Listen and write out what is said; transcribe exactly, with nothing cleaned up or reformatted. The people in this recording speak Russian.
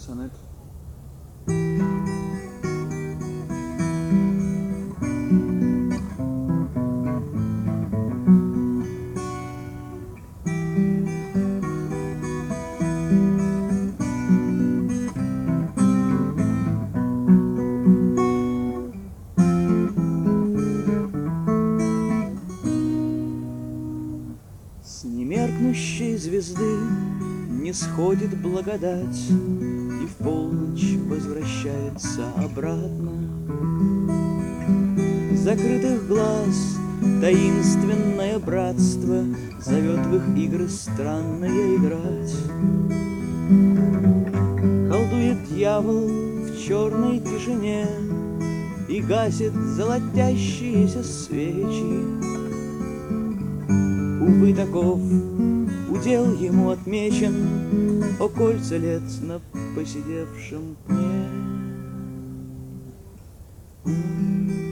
Сонет. С немеркнущей звезды не сходит благодать, и в полночь возвращается обратно. Закрытых глаз таинственное братство зовет в их игры странные играть. Колдует дьявол в черной тишине и гасит золотящиеся свечи. Увы, таков удел ему отмечен, о кольца лет на поседевшем пне.